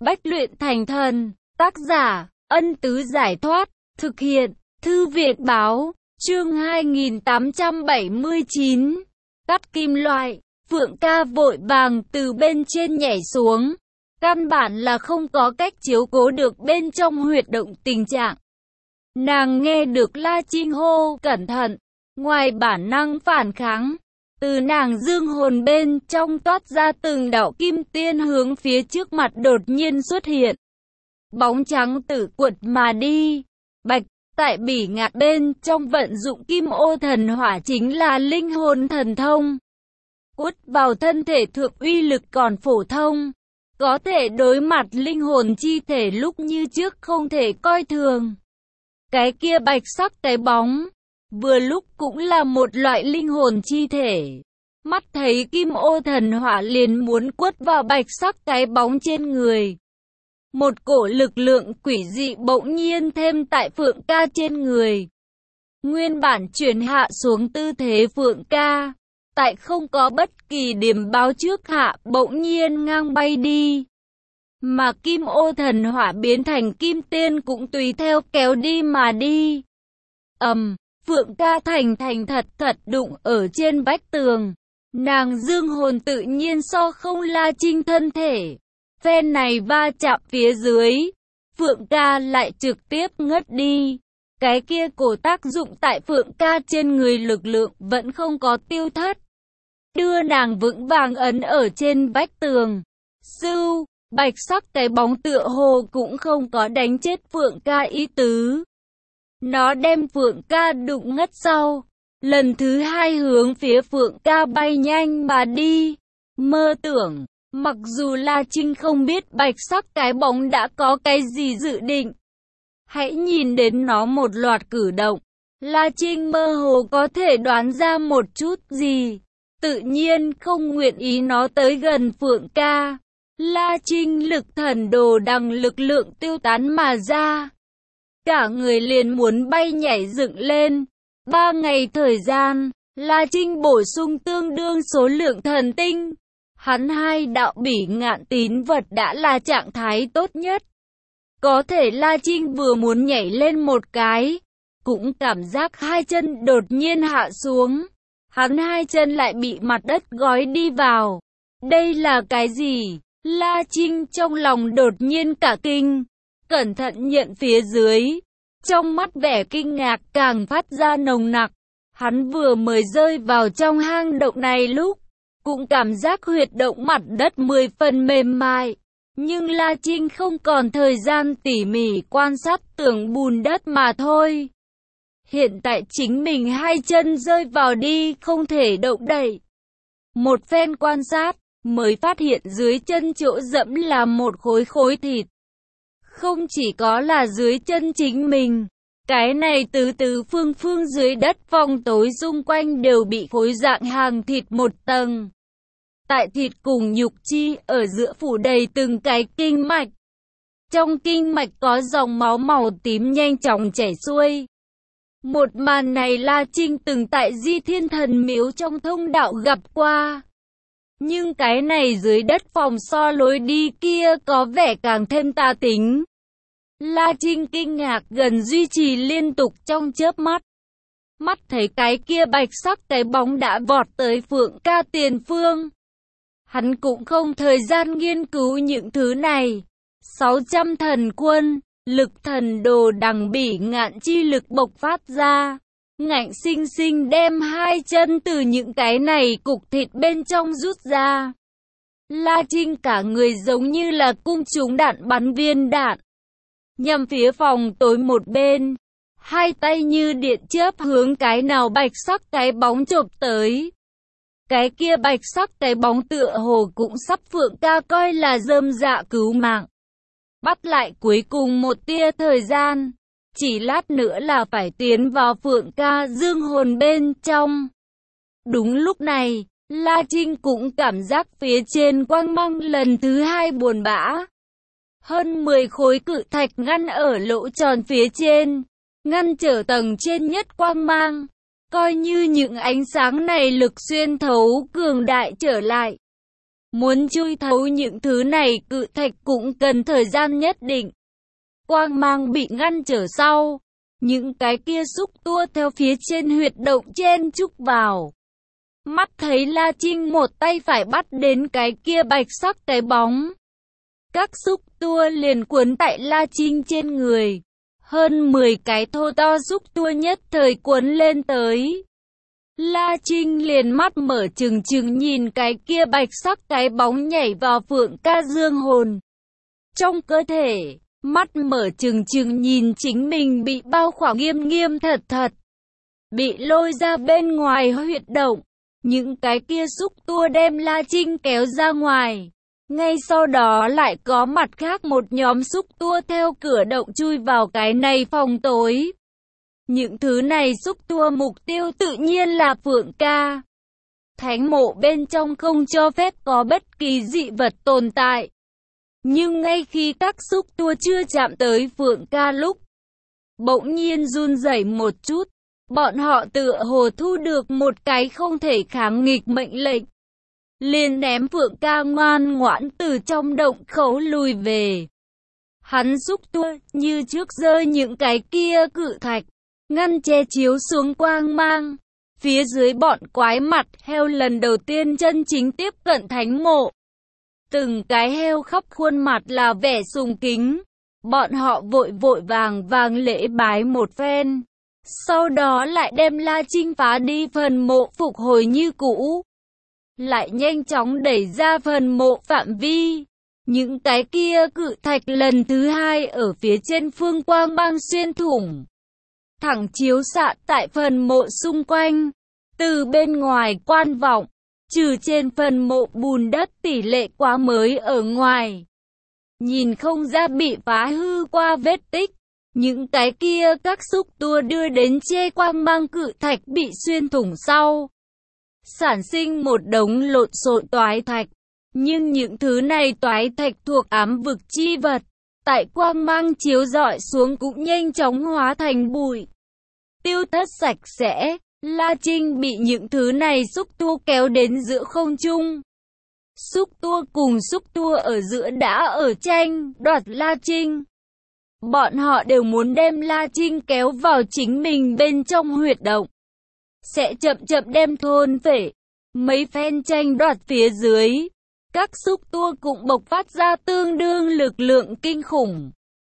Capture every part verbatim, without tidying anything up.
Bách luyện thành thần, tác giả, Ân Tứ Giải Thoát, thực hiện, Thư Việt Báo, chương hai nghìn tám trăm bảy mươi chín, cắt kim loại, Phượng Ca vội vàng từ bên trên nhảy xuống, căn bản là không có cách chiếu cố được bên trong huyệt động tình trạng. Nàng nghe được La Trinh hô, cẩn thận, ngoài bản năng phản kháng, từ nàng dương hồn bên trong toát ra từng đạo kim tiên hướng phía trước mặt đột nhiên xuất hiện. Bóng trắng tử quật mà đi, bạch, tại bỉ ngạn bên trong vận dụng kim ô thần hỏa chính là linh hồn thần thông. Quất vào thân thể thượng uy lực còn phổ thông, có thể đối mặt linh hồn chi thể lúc như trước không thể coi thường. Cái kia bạch sắc cái bóng, vừa lúc cũng là một loại linh hồn chi thể. Mắt thấy kim ô thần hỏa liền muốn quất vào bạch sắc cái bóng trên người. Một cổ lực lượng quỷ dị bỗng nhiên thêm tại Phượng Ca trên người. Nguyên bản chuyển hạ xuống tư thế Phượng Ca, tại không có bất kỳ điểm báo trước hạ bỗng nhiên ngang bay đi. Mà kim ô thần hỏa biến thành kim tiên cũng tùy theo kéo đi mà đi. ầm, um, Phượng Ca thành thành thật thật đụng ở trên vách tường. Nàng dương hồn tự nhiên so không La Trinh thân thể. Phen này va chạm phía dưới, Phượng Ca lại trực tiếp ngất đi. Cái kia cổ tác dụng tại Phượng Ca trên người lực lượng vẫn không có tiêu thất. Đưa nàng vững vàng ấn ở trên vách tường. Sưu, bạch sắc cái bóng tựa hồ cũng không có đánh chết Phượng Ca ý tứ. Nó đem Phượng Ca đụng ngất sau. Lần thứ hai hướng phía Phượng Ca bay nhanh mà đi. Mơ tưởng, mặc dù La Trinh không biết bạch sắc cái bóng đã có cái gì dự định. Hãy nhìn đến nó một loạt cử động. La Trinh mơ hồ có thể đoán ra một chút gì. Tự nhiên không nguyện ý nó tới gần Phượng Ca. La Trinh lực thần đồ đằng lực lượng tiêu tán mà ra. Cả người liền muốn bay nhảy dựng lên. Ba ngày thời gian, La Trinh bổ sung tương đương số lượng thần tinh. Hắn hai đạo bỉ ngạn tín vật đã là trạng thái tốt nhất. Có thể La Trinh vừa muốn nhảy lên một cái, cũng cảm giác hai chân đột nhiên hạ xuống. Hắn hai chân lại bị mặt đất gói đi vào. Đây là cái gì? La Trinh trong lòng đột nhiên cả kinh. Cẩn thận nhận phía dưới. Trong mắt vẻ kinh ngạc càng phát ra nồng nặc. Hắn vừa mới rơi vào trong hang động này lúc, cũng cảm giác huyệt động mặt đất mười phần mềm mại. Nhưng La Trinh không còn thời gian tỉ mỉ quan sát tường bùn đất mà thôi. Hiện tại chính mình hai chân rơi vào đi không thể động đậy. Một phen quan sát, mới phát hiện dưới chân chỗ dẫm là một khối khối thịt. Không chỉ có là dưới chân chính mình, cái này tứ tứ phương phương dưới đất vòng tối xung quanh đều bị khối dạng hàng thịt một tầng. Tại thịt cùng nhục chi ở giữa phủ đầy từng cái kinh mạch. Trong kinh mạch có dòng máu màu tím nhanh chóng chảy xuôi. Một màn này La Trinh từng tại Di Thiên Thần Miếu trong thông đạo gặp qua. Nhưng cái này dưới đất phòng so lối đi kia có vẻ càng thêm tà tính. La Trinh kinh ngạc gần duy trì liên tục trong chớp mắt. Mắt thấy cái kia bạch sắc cái bóng đã vọt tới Phượng Ca tiền phương. Hắn cũng không thời gian nghiên cứu những thứ này. sáu trăm thần quân, lực thần đồ đằng bỉ ngạn chi lực bộc phát ra. Ngạnh sinh sinh đem hai chân từ những cái này cục thịt bên trong rút ra. La Trinh cả người giống như là cung trúng đạn bắn viên đạn. Nhằm phía phòng tối một bên, hai tay như điện chớp hướng cái nào bạch sắc cái bóng chộp tới. Cái kia bạch sắc cái bóng tựa hồ cũng sắp Phượng Ca coi là rơm dạ cứu mạng. Bắt lại cuối cùng một tia thời gian, chỉ lát nữa là phải tiến vào Phượng Ca dương hồn bên trong. Đúng lúc này, La Trinh cũng cảm giác phía trên quang mang lần thứ hai buồn bã. Hơn mười khối cự thạch ngăn ở lỗ tròn phía trên, ngăn trở tầng trên nhất quang mang. Coi như những ánh sáng này lực xuyên thấu cường đại trở lại. Muốn chui thấu những thứ này cự thạch cũng cần thời gian nhất định. Quang mang bị ngăn trở sau. Những cái kia xúc tua theo phía trên huyệt động chen chúc vào. Mắt thấy La Trinh một tay phải bắt đến cái kia bạch sắc cái bóng. Các xúc tua liền cuốn tại La Trinh trên người. Hơn mười cái thô to xúc tua nhất thời cuốn lên tới. La Trinh liền mắt mở trừng trừng nhìn cái kia bạch sắc cái bóng nhảy vào Phượng Ca Dương hồn. Trong cơ thể, mắt mở trừng trừng nhìn chính mình bị bao khỏa nghiêm nghiêm thật thật. Bị lôi ra bên ngoài huyệt động. Những cái kia xúc tua đem La Trinh kéo ra ngoài. Ngay sau đó lại có mặt khác một nhóm xúc tua theo cửa động chui vào cái này phòng tối. Những thứ này xúc tua mục tiêu tự nhiên là Phượng Ca. Thánh mộ bên trong không cho phép có bất kỳ dị vật tồn tại. Nhưng ngay khi các xúc tua chưa chạm tới Phượng Ca lúc, bỗng nhiên run rẩy một chút. Bọn họ tựa hồ thu được một cái không thể kháng nghịch mệnh lệnh. Liền ném Phượng Ca ngoan ngoãn từ trong động khẩu lùi về. Hắn xúc tua như trước giơ những cái kia cự thạch, ngăn che chiếu xuống quang mang. Phía dưới bọn quái mặt heo lần đầu tiên chân chính tiếp cận thánh mộ. Từng cái heo khắp khuôn mặt là vẻ sùng kính. Bọn họ vội vội vàng vàng lễ bái một phen. Sau đó lại đem La Trinh phá đi phần mộ phục hồi như cũ. Lại nhanh chóng đẩy ra phần mộ phạm vi. Những cái kia cự thạch lần thứ hai ở phía trên phương quang băng xuyên thủng. Thẳng chiếu xạ tại phần mộ xung quanh. Từ bên ngoài quan vọng, trừ trên phần mộ bùn đất tỷ lệ quá mới ở ngoài. Nhìn không ra bị phá hư qua vết tích. Những cái kia các xúc tua đưa đến che quang mang cự thạch bị xuyên thủng sau. Sản sinh một đống lộn xộn toái thạch. Nhưng những thứ này toái thạch thuộc ám vực chi vật. Tại quang mang chiếu rọi xuống cũng nhanh chóng hóa thành bụi. Tiêu thất sạch sẽ. La Trinh bị những thứ này xúc tua kéo đến giữa không trung. Xúc tua cùng xúc tua ở giữa đã ở tranh đoạt La Trinh. Bọn họ đều muốn đem La Trinh kéo vào chính mình bên trong huyệt động. Sẽ chậm chậm đem thôn phệ. Mấy phen tranh đoạt phía dưới. Các xúc tua cũng bộc phát ra tương đương lực lượng kinh khủng.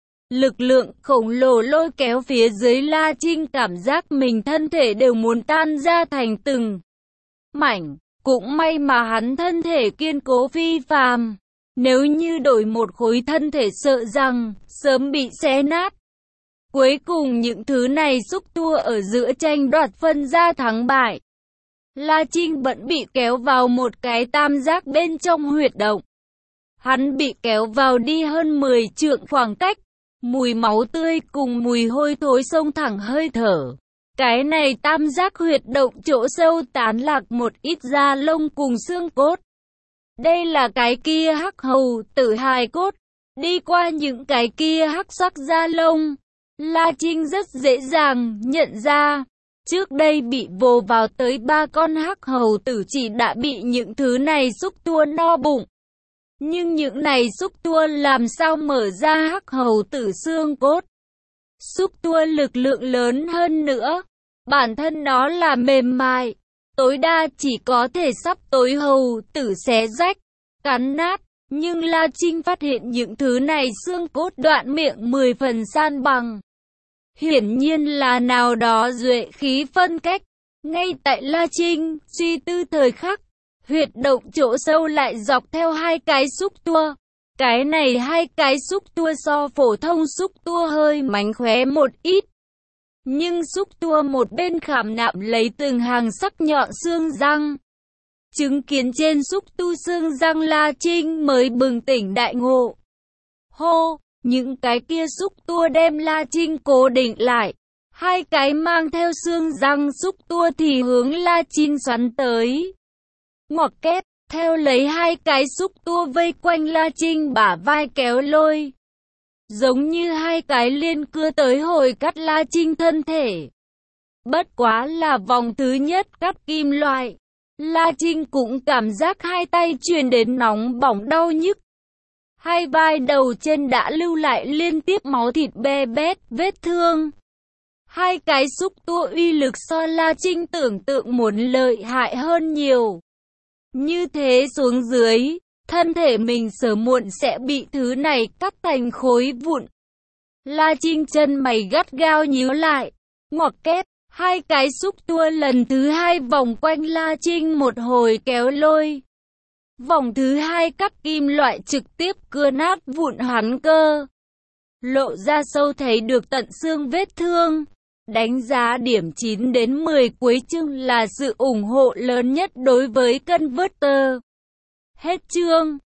Lực lượng khổng lồ lôi kéo phía dưới La Trinh cảm giác mình thân thể đều muốn tan ra thành từng mảnh. Cũng may mà hắn thân thể kiên cố phi phàm. Nếu như đổi một khối thân thể sợ rằng sớm bị xé nát. Cuối cùng những thứ này xúc tua ở giữa tranh đoạt phân ra thắng bại. La Trinh vẫn bị kéo vào một cái tam giác bên trong huyệt động. Hắn bị kéo vào đi hơn mười trượng khoảng cách. Mùi máu tươi cùng mùi hôi thối xông thẳng hơi thở. Cái này tam giác huyệt động chỗ sâu tán lạc một ít da lông cùng xương cốt. Đây là cái kia hắc hầu tử hài cốt. Đi qua những cái kia hắc sắc da lông, La Trinh rất dễ dàng nhận ra. Trước đây bị vồ vào tới ba con hắc hầu tử chỉ đã bị những thứ này xúc tua no bụng. Nhưng những này xúc tua làm sao mở ra hắc hầu tử xương cốt. Xúc tua lực lượng lớn hơn nữa. Bản thân nó là mềm mại. Tối đa chỉ có thể sắp tối hầu tử xé rách, cắn nát. Nhưng La Trinh phát hiện những thứ này xương cốt đoạn miệng mười phần san bằng. Hiển nhiên là nào đó duệ khí phân cách. Ngay tại La Trinh suy tư thời khắc, huyệt động chỗ sâu lại dọc theo hai cái xúc tua. Cái này hai cái xúc tua so phổ thông xúc tua hơi mánh khóe một ít. Nhưng xúc tua một bên khảm nạm lấy từng hàng sắc nhọn xương răng. Chứng kiến trên xúc tu xương răng La Trinh mới bừng tỉnh đại ngộ. Hô, những cái kia xúc tua đem La Trinh cố định lại. Hai cái mang theo xương răng xúc tua thì hướng La Trinh xoắn tới. Ngoặc kép, theo lấy hai cái xúc tua vây quanh La Trinh bả vai kéo lôi. Giống như hai cái liên cưa tới hồi cắt La Trinh thân thể. Bất quá là vòng thứ nhất cắt kim loại. La Trinh cũng cảm giác hai tay truyền đến nóng bỏng đau nhức. Hai vai đầu trên đã lưu lại liên tiếp máu thịt be bét, vết thương. Hai cái xúc tua uy lực so La Trinh tưởng tượng muốn lợi hại hơn nhiều. Như thế xuống dưới, thân thể mình sớm muộn sẽ bị thứ này cắt thành khối vụn. La Trinh chân mày gắt gao nhíu lại, ngoặc kép, hai cái xúc tua lần thứ hai vòng quanh La Trinh một hồi kéo lôi. Vòng thứ hai cắt kim loại trực tiếp cưa nát vụn hắn cơ. Lộ ra sâu thấy được tận xương vết thương. Đánh giá điểm chín đến mười cuối chương là sự ủng hộ lớn nhất đối với Converter. Hết chương.